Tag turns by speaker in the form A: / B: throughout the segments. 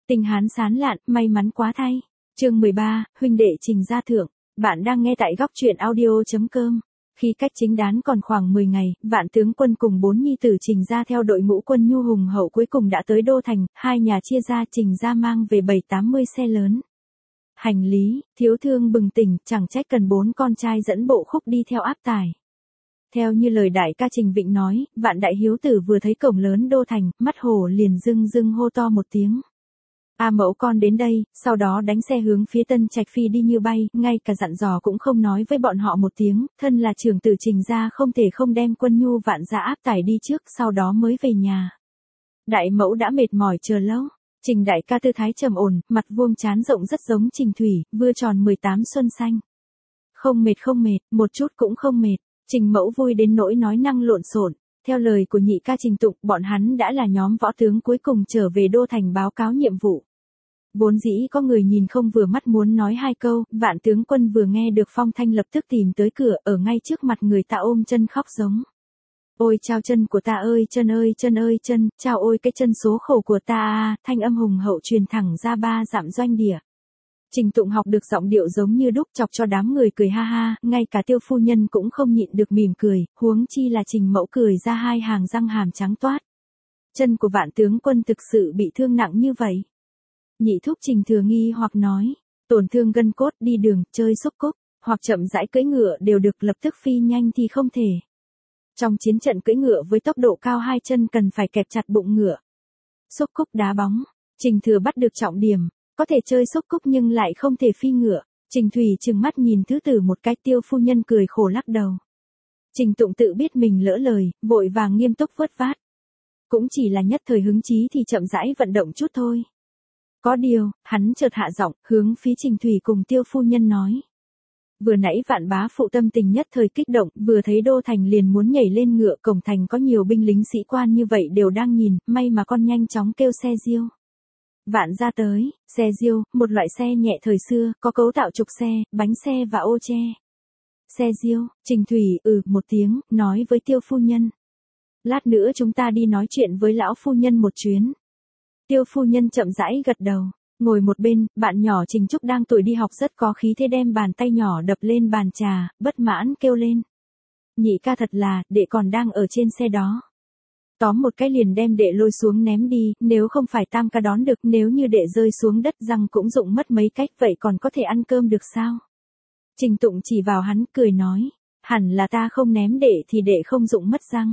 A: Tình Hán sán lạn, may mắn quá thay. Chương 13, huynh đệ Trình gia thượng. Bạn đang nghe tại góc truyện audio.com. Khi cách chính đán còn khoảng 10 ngày, Vạn tướng quân cùng 4 nhi tử Trình gia theo đội ngũ quân nhu hùng hậu cuối cùng đã tới Đô Thành, hai nhà chia ra, Trình gia mang về 7-80 xe lớn. Hành lý, Thiếu Thương bừng tỉnh, chẳng trách cần 4 con trai dẫn bộ khúc đi theo áp tải. Theo như lời đại ca Trình Vịnh nói, Vạn đại hiếu tử vừa thấy cổng lớn Đô Thành, mắt hổ liền rưng rưng hô to một tiếng. A mẫu con đến đây, sau đó đánh xe hướng phía Tân Trạch Phi đi như bay, ngay cả dặn dò cũng không nói với bọn họ một tiếng, thân là trưởng tử Trình gia không thể không đem quân nhu Vạn gia áp tải đi trước, sau đó mới về nhà. Đại mẫu đã mệt mỏi chờ lâu. Trình đại ca tư thái trầm ổn, mặt vuông trán rộng rất giống Trình Thủy, vừa tròn 18 xuân xanh. Không mệt, một chút cũng không mệt. Trình mẫu vui đến nỗi nói năng lộn xộn. Theo lời của nhị ca Trình Tụng, bọn hắn đã là nhóm võ tướng cuối cùng trở về Đô Thành báo cáo nhiệm vụ. Vốn dĩ có người nhìn không vừa mắt muốn nói hai câu, Vạn tướng quân vừa nghe được phong thanh lập tức tìm tới cửa, ở ngay trước mặt người ta ôm chân khóc giống. Ôi chao chân của ta ơi chân, chao ôi cái chân số khổ của ta à, thanh âm hùng hậu truyền thẳng ra 3 dặm doanh địa. Trình Tụng học được giọng điệu giống như đúc chọc cho đám người cười ha ha, ngay cả Tiêu phu nhân cũng không nhịn được mỉm cười, huống chi là Trình mẫu cười ra hai hàng răng hàm trắng toát. Chân của Vạn tướng quân thực sự bị thương nặng như vậy. Nhị thúc Trình Thừa nghi hoặc nói, tổn thương gân cốt, đi đường, chơi xúc cúc, hoặc chậm rãi cưỡi ngựa đều được, lập tức phi nhanh thì không thể. Trong chiến trận cưỡi ngựa với tốc độ cao hai chân cần phải kẹp chặt bụng ngựa. Xúc cúc đá bóng, Trình Thừa bắt được trọng điểm, có thể chơi xúc cúc nhưng lại không thể phi ngựa. Trình Thủy trừng mắt nhìn thứ tử một cái, Tiêu phu nhân cười khổ lắc đầu. Trình Tụng tự biết mình lỡ lời, vội vàng nghiêm túc vớt vát. Cũng chỉ là nhất thời hứng chí thì chậm rãi vận động chút thôi. Có điều, hắn chợt hạ giọng, hướng phía Trình Thủy cùng Tiêu phu nhân nói. Vừa nãy Vạn bá phụ tâm tình nhất thời kích động, vừa thấy Đô Thành liền muốn nhảy lên ngựa, cổng thành có nhiều binh lính sĩ quan như vậy đều đang nhìn, may mà con nhanh chóng kêu xe diêu. Vạn ra tới, xe diêu, một loại xe nhẹ thời xưa, có cấu tạo trục xe, bánh xe và ô che. Xe diêu, Trình Thủy một tiếng, nói với Tiêu phu nhân. Lát nữa chúng ta đi nói chuyện với lão phu nhân một chuyến. Tiêu phu nhân chậm rãi gật đầu. Ngồi một bên, bạn nhỏ Trình Trúc đang tuổi đi học rất có khí thế đem bàn tay nhỏ đập lên bàn trà, bất mãn kêu lên. Nhị ca thật là, đệ còn đang ở trên xe đó. Tóm một cái liền đem đệ lôi xuống ném đi, nếu không phải tam ca đón được, nếu như đệ rơi xuống đất răng cũng rụng mất mấy cách, vậy còn có thể ăn cơm được sao? Trình Tụng chỉ vào hắn, cười nói, hẳn là ta không ném đệ thì đệ không rụng mất răng.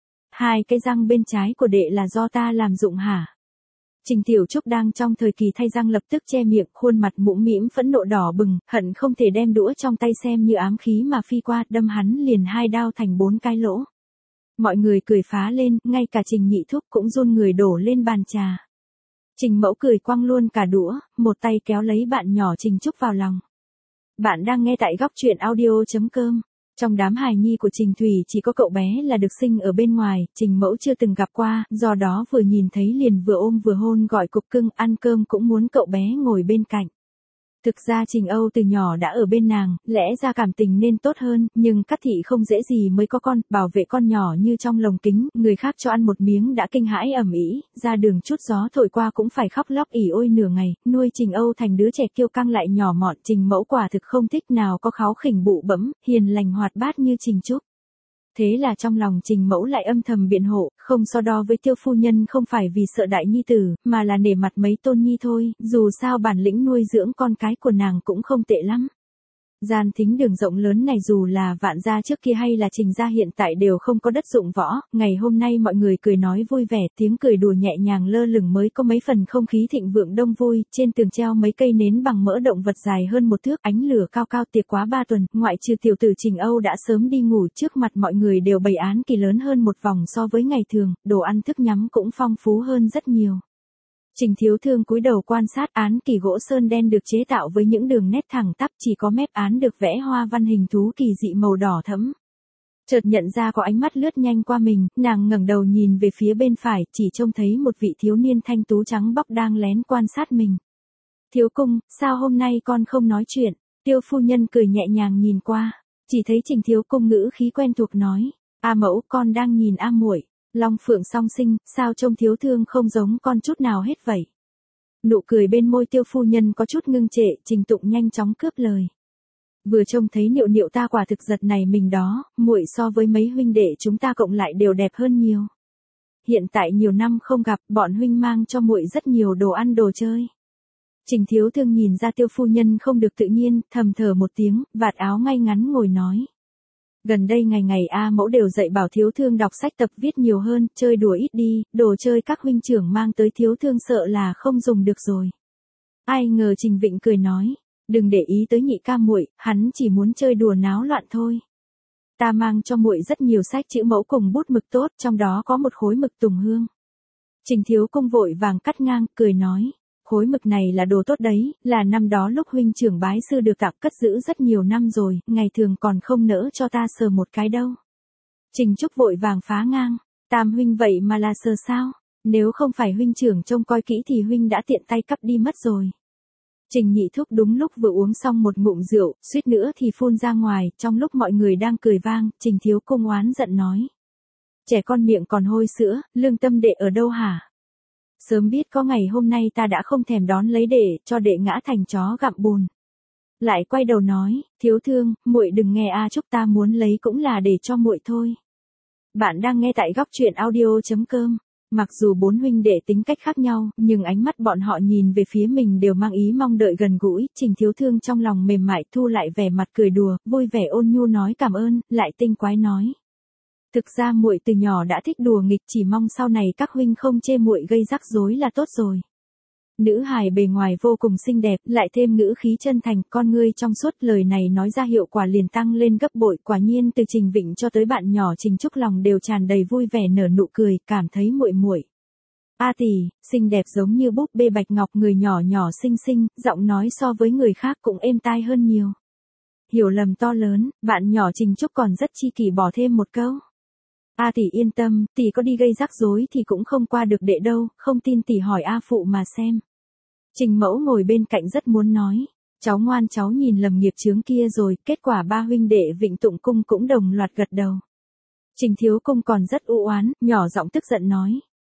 A: Hai cái răng bên trái của đệ là do ta làm rụng hả? Trình Tiểu Trúc đang trong thời kỳ thay răng lập tức che miệng, khuôn mặt mũm mĩm phẫn nộ đỏ bừng, hận không thể đem đũa trong tay xem như ám khí mà phi qua, đâm hắn liền 2 đao thành 4 cái lỗ. Mọi người cười phá lên, ngay cả Trình Nhị Thúc cũng run người đổ lên bàn trà. Trình Mẫu cười quăng luôn cả đũa, một tay kéo lấy bạn nhỏ Trình Trúc vào lòng. Bạn đang nghe tại góc truyện audio.com. Trong đám hài nhi của Trình Thủy chỉ có cậu bé là được sinh ở bên ngoài, Trình Mẫu chưa từng gặp qua, do đó vừa nhìn thấy liền vừa ôm vừa hôn gọi cục cưng, ăn cơm cũng muốn cậu bé ngồi bên cạnh. Thực ra Trình Âu từ nhỏ đã ở bên nàng, lẽ ra cảm tình nên tốt hơn, nhưng Cát Thị không dễ gì mới có con, bảo vệ con nhỏ như trong lồng kính, người khác cho ăn một miếng đã kinh hãi ầm ĩ, ra đường chút gió thổi qua cũng phải khóc lóc ỉ ôi nửa ngày, nuôi Trình Âu thành đứa trẻ kiêu căng lại nhỏ mọn. Trình Mẫu quả thực không thích nào có kháu khỉnh bụ bẫm, hiền lành hoạt bát như Trình Trúc. Thế là trong lòng Trình Mẫu lại âm thầm biện hộ, không so đo với Tiêu phu nhân, không phải vì sợ đại nhi tử, mà là nể mặt mấy tôn nhi thôi, dù sao bản lĩnh nuôi dưỡng con cái của nàng cũng không tệ lắm. Gian thính đường rộng lớn này dù là Vạn gia trước kia hay là Trình gia hiện tại đều không có đất dụng võ, ngày hôm nay mọi người cười nói vui vẻ, tiếng cười đùa nhẹ nhàng lơ lửng mới có mấy phần không khí thịnh vượng đông vui, trên tường treo mấy cây nến bằng mỡ động vật dài hơn 1 thước, ánh lửa cao cao, tiệc quá 3 tuần, ngoại trừ tiểu tử Trình Âu đã sớm đi ngủ, trước mặt mọi người đều bày án kỳ lớn hơn một vòng so với ngày thường, đồ ăn thức nhắm cũng phong phú hơn rất nhiều. Trình Thiếu Thương cúi đầu quan sát án kỳ gỗ sơn đen được chế tạo với những đường nét thẳng tắp, chỉ có mép án được vẽ hoa văn hình thú kỳ dị màu đỏ thẫm. Chợt nhận ra có ánh mắt lướt nhanh qua mình, nàng ngẩng đầu nhìn về phía bên phải, chỉ trông thấy một vị thiếu niên thanh tú trắng bóc đang lén quan sát mình. Thiếu cung, sao hôm nay con không nói chuyện? Tiêu phu nhân cười nhẹ nhàng nhìn qua, chỉ thấy Trình Thiếu Cung ngữ khí quen thuộc nói, A mẫu, con đang nhìn A muội. Long phượng song sinh, sao trông Thiếu Thương không giống con chút nào hết vậy? Nụ cười bên môi Tiêu phu nhân có chút ngưng trệ, Trình Tụng nhanh chóng cướp lời. Vừa trông thấy Niệu Niệu ta quả thực giật này mình đó, muội so với mấy huynh đệ chúng ta cộng lại đều đẹp hơn nhiều. Hiện tại nhiều năm không gặp, bọn huynh mang cho muội rất nhiều đồ ăn đồ chơi. Trình Thiếu Thương nhìn ra Tiêu phu nhân không được tự nhiên, thầm thở một tiếng, vạt áo ngay ngắn ngồi nói. Gần đây ngày ngày A mẫu đều dạy bảo Thiếu Thương đọc sách tập viết nhiều hơn, chơi đùa ít đi, đồ chơi các huynh trưởng mang tới Thiếu Thương sợ là không dùng được rồi. Ai ngờ Trình Vịnh cười nói, đừng để ý tới nhị ca muội, hắn chỉ muốn chơi đùa náo loạn thôi. Ta mang cho muội rất nhiều sách chữ mẫu cùng bút mực tốt, trong đó có một khối mực tùng hương. Trình Thiếu Công vội vàng cắt ngang, cười nói, khối mực này là đồ tốt đấy, là năm đó lúc huynh trưởng bái sư được tặng cất giữ rất nhiều năm rồi, ngày thường còn không nỡ cho ta sờ một cái đâu. Trình Trúc vội vàng phá ngang, Tam huynh vậy mà là sờ sao, nếu không phải huynh trưởng trông coi kỹ thì huynh đã tiện tay cắp đi mất rồi. Trình Nhị Thúc đúng lúc vừa uống xong một ngụm rượu, suýt nữa thì phun ra ngoài, trong lúc mọi người đang cười vang, Trình Thiếu Công oán giận nói. Trẻ con miệng còn hôi sữa, lương tâm đệ ở đâu hả? Sớm biết có ngày hôm nay ta đã không thèm đón lấy đệ, cho đệ ngã thành chó gặm bùn. Lại quay đầu nói, Thiếu Thương, muội đừng nghe A Trúc, ta muốn lấy cũng là để cho muội thôi. Bạn đang nghe tại goctruyện.audio.com. Mặc dù bốn huynh đệ tính cách khác nhau, nhưng ánh mắt bọn họ nhìn về phía mình đều mang ý mong đợi gần gũi, Trình Thiếu Thương trong lòng mềm mại thu lại vẻ mặt cười đùa, vui vẻ ôn nhu nói cảm ơn, lại tinh quái nói. Thực ra muội từ nhỏ đã thích đùa nghịch, chỉ mong sau này các huynh không chê muội gây rắc rối là tốt rồi. Nữ hài bề ngoài vô cùng xinh đẹp, lại thêm ngữ khí chân thành, con ngươi trong suốt, lời này nói ra hiệu quả liền tăng lên gấp bội, quả nhiên từ Trình Vịnh cho tới bạn nhỏ Trình Trúc lòng đều tràn đầy vui vẻ nở nụ cười, cảm thấy muội muội A tỷ, xinh đẹp giống như búp bê bạch ngọc, người nhỏ nhỏ xinh xinh, giọng nói so với người khác cũng êm tai hơn nhiều. Hiểu lầm to lớn, bạn nhỏ Trình Trúc còn rất chi kỷ bỏ thêm một câu. A tỷ yên tâm, tỷ có đi gây rắc rối thì cũng không qua được đệ đâu, không tin tỷ hỏi A phụ mà xem. Trình Mẫu ngồi bên cạnh rất muốn nói, cháu ngoan cháu nhìn lầm nghiệp chướng kia rồi, kết quả ba huynh đệ Vịnh Tụng Cung cũng đồng loạt gật đầu. Trình Thiếu Công còn rất u oán, nhỏ giọng tức giận nói.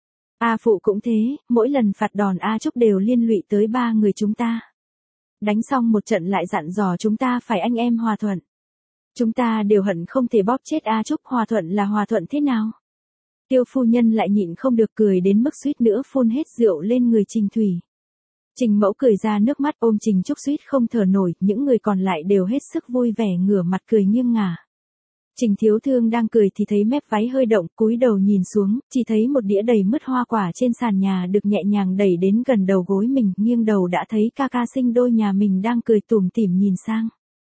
A: A phụ cũng thế, mỗi lần phạt đòn A Trúc đều liên lụy tới ba người chúng ta. Đánh xong một trận lại dặn dò chúng ta phải anh em hòa thuận. Chúng ta đều hận không thể bóp chết A Trúc, hòa thuận là hòa thuận thế nào? Tiêu phu nhân lại nhịn không được cười đến mức suýt nữa phun hết rượu lên người Trình Thủy. Trình Mẫu cười ra nước mắt ôm Trình Trúc suýt không thở nổi, những người còn lại đều hết sức vui vẻ ngửa mặt cười nghiêng ngả. Trình Thiếu Thương đang cười thì thấy mép váy hơi động, cúi đầu nhìn xuống, chỉ thấy một đĩa đầy mứt hoa quả trên sàn nhà được nhẹ nhàng đẩy đến gần đầu gối mình, nghiêng đầu đã thấy ca ca sinh đôi nhà mình đang cười tủm tỉm nhìn sang.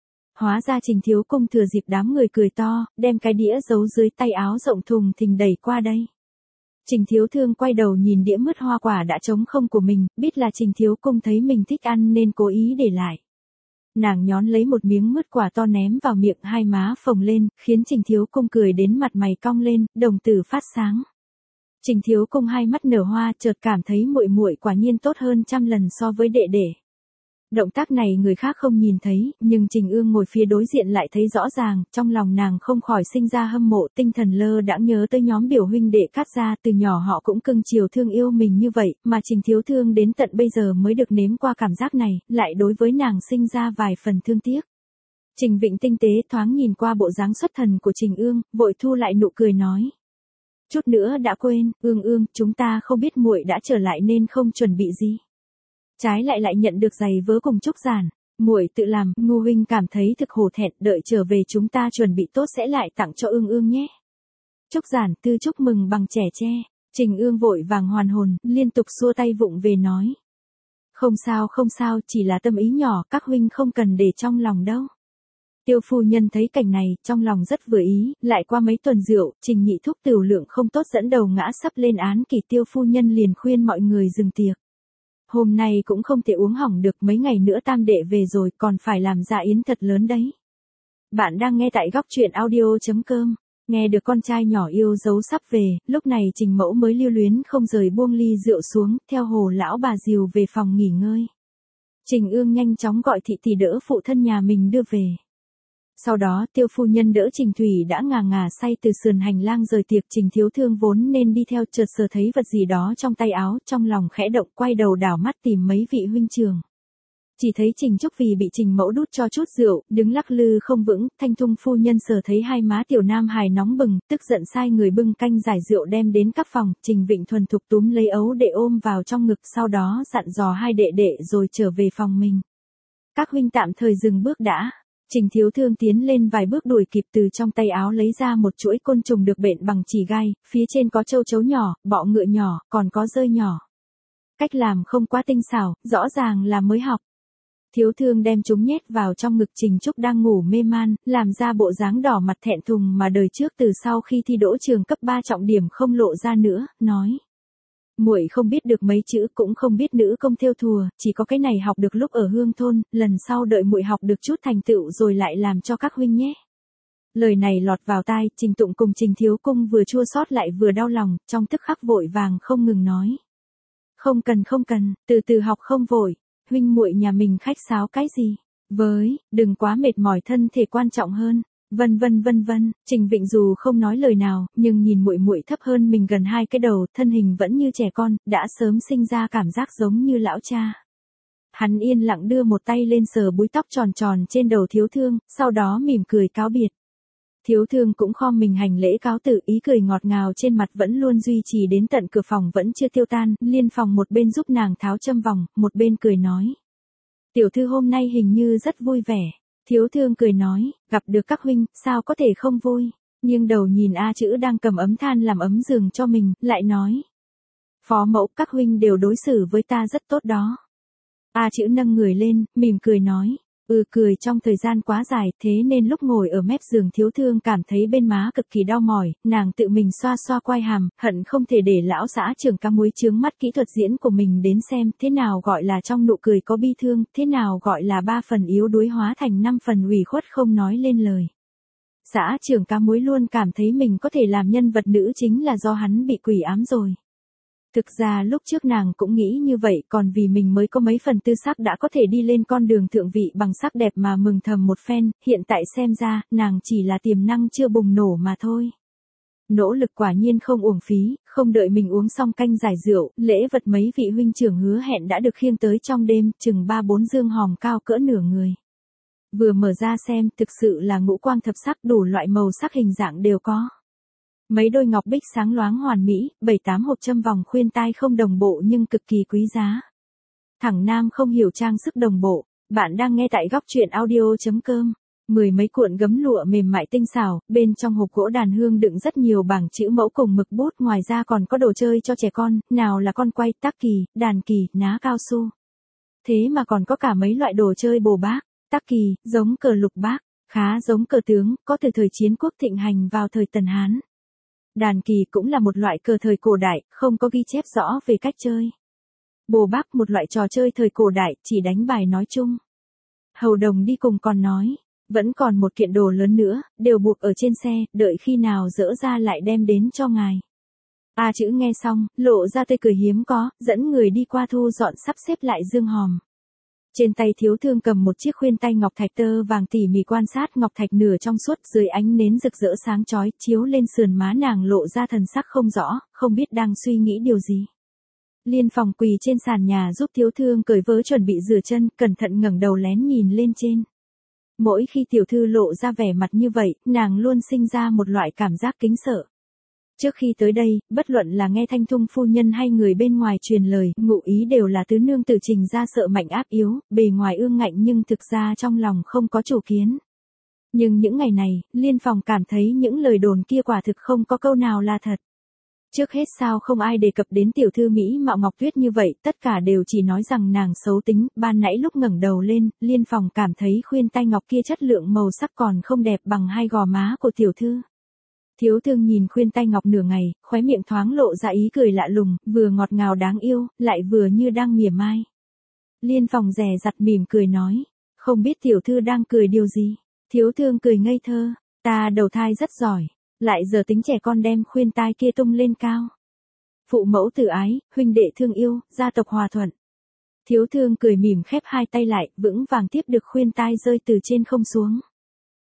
A: Hóa ra Trình Thiếu Công thừa dịp đám người cười to, đem cái đĩa giấu dưới tay áo rộng thùng thình đẩy qua đây. Trình Thiếu Thương quay đầu nhìn đĩa mứt hoa quả đã trống không của mình, biết là Trình Thiếu Công thấy mình thích ăn nên cố ý để lại. Nàng nhón lấy một miếng mứt quả to ném vào miệng, hai má phồng lên, khiến Trình Thiếu Công cười đến mặt mày cong lên, đồng tử phát sáng. Trình Thiếu Công hai mắt nở hoa, chợt cảm thấy muội muội quả nhiên tốt hơn trăm lần so với đệ đệ. Động tác này người khác không nhìn thấy, nhưng Trình Ương ngồi phía đối diện lại thấy rõ ràng, trong lòng nàng không khỏi sinh ra hâm mộ, tinh thần lơ đãng nhớ tới nhóm biểu huynh đệ Cát gia, từ nhỏ họ cũng cưng chiều thương yêu mình như vậy, mà Trình Thiếu Thương đến tận bây giờ mới được nếm qua cảm giác này, lại đối với nàng sinh ra vài phần thương tiếc. Trình Vịnh tinh tế thoáng nhìn qua bộ dáng xuất thần của Trình Ương, vội thu lại nụ cười nói. Chút nữa đã quên, Ương, chúng ta không biết muội đã trở lại nên không chuẩn bị gì. Trái lại nhận được giày vớ cùng Trúc Giản, muội tự làm, Ngô huynh cảm thấy thực hổ thẹn, đợi trở về chúng ta chuẩn bị tốt sẽ lại tặng cho Ương nhé. Trúc Giản Tư chúc mừng bằng trẻ tre. Trình Ương vội vàng hoàn hồn, liên tục xua tay vụng về nói. Không sao, chỉ là tâm ý nhỏ, các huynh không cần để trong lòng đâu. Tiêu phu nhân thấy cảnh này, trong lòng rất vừa ý, lại qua mấy tuần rượu, Trình Nhị Thúc tửu lượng không tốt dẫn đầu ngã sắp lên án kỷ, Tiêu phu nhân liền khuyên mọi người dừng tiệc. Hôm nay cũng không thể uống hỏng được, mấy ngày nữa tam đệ về rồi, còn phải làm dạ yến thật lớn đấy. Bạn đang nghe tại goctruyện.audio.com. Nghe được con trai nhỏ yêu dấu sắp về, lúc này Trình Mẫu mới lưu luyến không rời buông ly rượu xuống, theo Hồ lão bà dìu về phòng nghỉ ngơi. Trình Ương nhanh chóng gọi thị tỷ đỡ phụ thân nhà mình đưa về. Sau đó Tiêu phu nhân đỡ Trình Thủy đã ngà ngà say từ sườn hành lang rời tiệc. Trình Thiếu Thương vốn nên đi theo, chợt sờ thấy vật gì đó trong tay áo, trong lòng khẽ động, quay đầu đảo mắt tìm mấy vị huynh trưởng. Chỉ thấy Trình Trúc Vì bị Trình Mẫu đút cho chút rượu, đứng lắc lư không vững. Thanh Thung phu nhân sờ thấy hai má tiểu nam hài nóng bừng, tức giận sai người bưng canh giải rượu đem đến các phòng. Trình Vịnh thuần thục túm lấy ấu đệ ôm vào trong ngực, sau đó dặn dò hai đệ đệ rồi trở về phòng mình. Các huynh tạm thời dừng bước đã. Trình Thiếu Thương tiến lên vài bước đuổi kịp, từ trong tay áo lấy ra một chuỗi côn trùng được bện bằng chỉ gai, phía trên có châu chấu nhỏ, bọ ngựa nhỏ, còn có dơi nhỏ. Cách làm không quá tinh xảo, rõ ràng là mới học. Thiếu Thương đem chúng nhét vào trong ngực Trình Trúc đang ngủ mê man, làm ra bộ dáng đỏ mặt thẹn thùng mà đời trước từ sau khi thi đỗ trường cấp 3 trọng điểm không lộ ra nữa, nói. Muội không biết được mấy chữ, cũng không biết nữ công thêu thùa, chỉ có cái này học được lúc ở Hương thôn, lần sau đợi muội học được chút thành tựu rồi lại làm cho các huynh nhé. Lời này lọt vào tai, Trình Tụng cùng Trình Thiếu Cung vừa chua xót lại vừa đau lòng, trong tức khắc vội vàng không ngừng nói. Không cần, từ từ học không vội, huynh muội nhà mình khách sáo cái gì, đừng quá mệt mỏi, thân thể quan trọng hơn. Vân vân, Trình Vịnh dù không nói lời nào, nhưng nhìn muội muội thấp hơn mình gần 2 cái đầu, thân hình vẫn như trẻ con, đã sớm sinh ra cảm giác giống như lão cha. Hắn yên lặng đưa một tay lên sờ búi tóc tròn tròn trên đầu Thiếu Thương, sau đó mỉm cười cáo biệt. Thiếu Thương cũng khom mình hành lễ cáo từ, ý cười ngọt ngào trên mặt vẫn luôn duy trì đến tận cửa phòng vẫn chưa tiêu tan. Liên Phòng một bên giúp nàng tháo châm vòng, một bên cười nói. Tiểu thư hôm nay hình như rất vui vẻ. Thiếu Thương cười nói, gặp được các huynh, sao có thể không vui. Nhưng đầu nhìn A Chữ đang cầm ấm than làm ấm giường cho mình, lại nói. Phó mẫu, các huynh đều đối xử với ta rất tốt đó. A Chữ nâng người lên, mỉm cười nói. Cười trong thời gian quá dài, thế nên lúc ngồi ở mép giường Thiếu Thương cảm thấy bên má cực kỳ đau mỏi, nàng tự mình xoa xoa quai hàm, hận không thể để lão xã trưởng Cá Muối chướng mắt kỹ thuật diễn của mình đến xem thế nào gọi là trong nụ cười có bi thương, thế nào gọi là 3 phần yếu đuối hóa thành 5 phần ủy khuất không nói lên lời. Xã trưởng Cá Muối luôn cảm thấy mình có thể làm nhân vật nữ chính là do hắn bị quỷ ám rồi. Thực ra lúc trước nàng cũng nghĩ như vậy, còn vì mình mới có mấy phần tư sắc đã có thể đi lên con đường thượng vị bằng sắc đẹp mà mừng thầm một phen, hiện tại xem ra, nàng chỉ là tiềm năng chưa bùng nổ mà thôi. Nỗ lực quả nhiên không uổng phí, không đợi mình uống xong canh giải rượu, lễ vật mấy vị huynh trưởng hứa hẹn đã được khiêng tới trong đêm, chừng 3-4 dương hòm cao cỡ nửa người. Vừa mở ra xem, thực sự là ngũ quang thập sắc, đủ loại màu sắc hình dạng đều có. Mấy đôi ngọc bích sáng loáng hoàn mỹ, 7-8 hộp châm vòng khuyên tai không đồng bộ nhưng cực kỳ quý giá. Thẳng nam không hiểu trang sức đồng bộ, bạn đang nghe tại góc truyện audio.com. 10 mấy cuộn gấm lụa mềm mại tinh xảo, bên trong hộp gỗ đàn hương đựng rất nhiều bảng chữ mẫu cùng mực bút, ngoài ra còn có đồ chơi cho trẻ con, nào là con quay, tắc kỳ, đàn kỳ, ná cao su. Thế mà còn có cả mấy loại đồ chơi bồ bác, tắc kỳ, giống cờ lục bác, khá giống cờ tướng, có từ thời chiến quốc thịnh hành vào thời Tần Hán. Đàn kỳ cũng là một loại cờ thời cổ đại, không có ghi chép rõ về cách chơi. Bồ bác một loại trò chơi thời cổ đại, chỉ đánh bài nói chung. Hầu đồng đi cùng còn nói, vẫn còn một kiện đồ lớn nữa, đều buộc ở trên xe, đợi khi nào dỡ ra lại đem đến cho ngài. A Chữ nghe xong, lộ ra tươi cười hiếm có, dẫn người đi qua thu dọn sắp xếp lại dương hòm. Trên tay Thiếu Thương cầm một chiếc khuyên tai ngọc thạch tơ vàng tỉ mỉ quan sát, ngọc thạch nửa trong suốt dưới ánh nến rực rỡ sáng chói, chiếu lên sườn má nàng lộ ra thần sắc không rõ, không biết đang suy nghĩ điều gì. Liên Phòng quỳ trên sàn nhà giúp Thiếu Thương cởi vớ chuẩn bị rửa chân, cẩn thận ngẩng đầu lén nhìn lên trên. Mỗi khi tiểu thư lộ ra vẻ mặt như vậy, nàng luôn sinh ra một loại cảm giác kính sợ. Trước khi tới đây, bất luận là nghe Thanh Thung phu nhân hay người bên ngoài truyền lời, ngụ ý đều là tứ nương tử Trình ra sợ mạnh áp yếu, bề ngoài ương ngạnh nhưng thực ra trong lòng không có chủ kiến. Nhưng những ngày này, Liên Phòng cảm thấy những lời đồn kia quả thực không có câu nào là thật. Trước hết sao không ai đề cập đến tiểu thư Mỹ mạo Ngọc Tuyết như vậy, tất cả đều chỉ nói rằng nàng xấu tính, ban nãy lúc ngẩng đầu lên, Liên Phòng cảm thấy khuyên tai ngọc kia chất lượng màu sắc còn không đẹp bằng hai gò má của tiểu thư. Thiếu Thương nhìn khuyên tai ngọc nửa ngày, khóe miệng thoáng lộ ra ý cười lạ lùng, vừa ngọt ngào đáng yêu, lại vừa như đang mỉa mai. Liên Phòng dè dặt mỉm cười nói, không biết tiểu thư đang cười điều gì. Thiếu Thương cười ngây thơ, ta đầu thai rất giỏi, lại giờ tính trẻ con đem khuyên tai kia tung lên cao. Phụ mẫu tử ái, huynh đệ thương yêu, gia tộc hòa thuận. Thiếu Thương cười mỉm khép hai tay lại, vững vàng tiếp được khuyên tai rơi từ trên không xuống.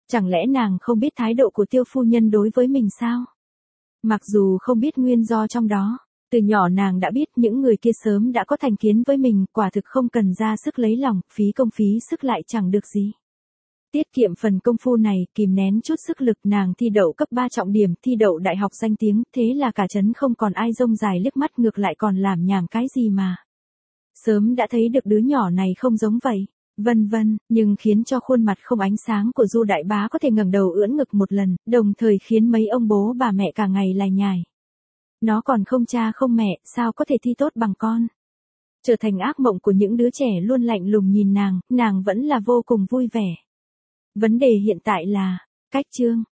A: Chẳng lẽ nàng không biết thái độ của Tiêu phu nhân đối với mình sao? Mặc dù không biết nguyên do trong đó, từ nhỏ nàng đã biết những người kia sớm đã có thành kiến với mình, quả thực không cần ra sức lấy lòng, phí công phí sức lại chẳng được gì. Tiết kiệm phần công phu này, kìm nén chút sức lực, nàng thi đậu cấp 3 trọng điểm, thi đậu đại học danh tiếng, thế là cả trấn không còn ai rông dài liếc mắt, ngược lại còn làm nhảm cái gì mà. Sớm đã thấy được đứa nhỏ này không giống vậy. Vân vân, nhưng khiến cho khuôn mặt không ánh sáng của Du đại bá có thể ngẩng đầu ưỡn ngực một lần, đồng thời khiến mấy ông bố bà mẹ cả ngày lải nhải. Nó còn không cha không mẹ, sao có thể thi tốt bằng con? Trở thành ác mộng của những đứa trẻ luôn lạnh lùng nhìn nàng vẫn là vô cùng vui vẻ. Vấn đề hiện tại là, cách chương.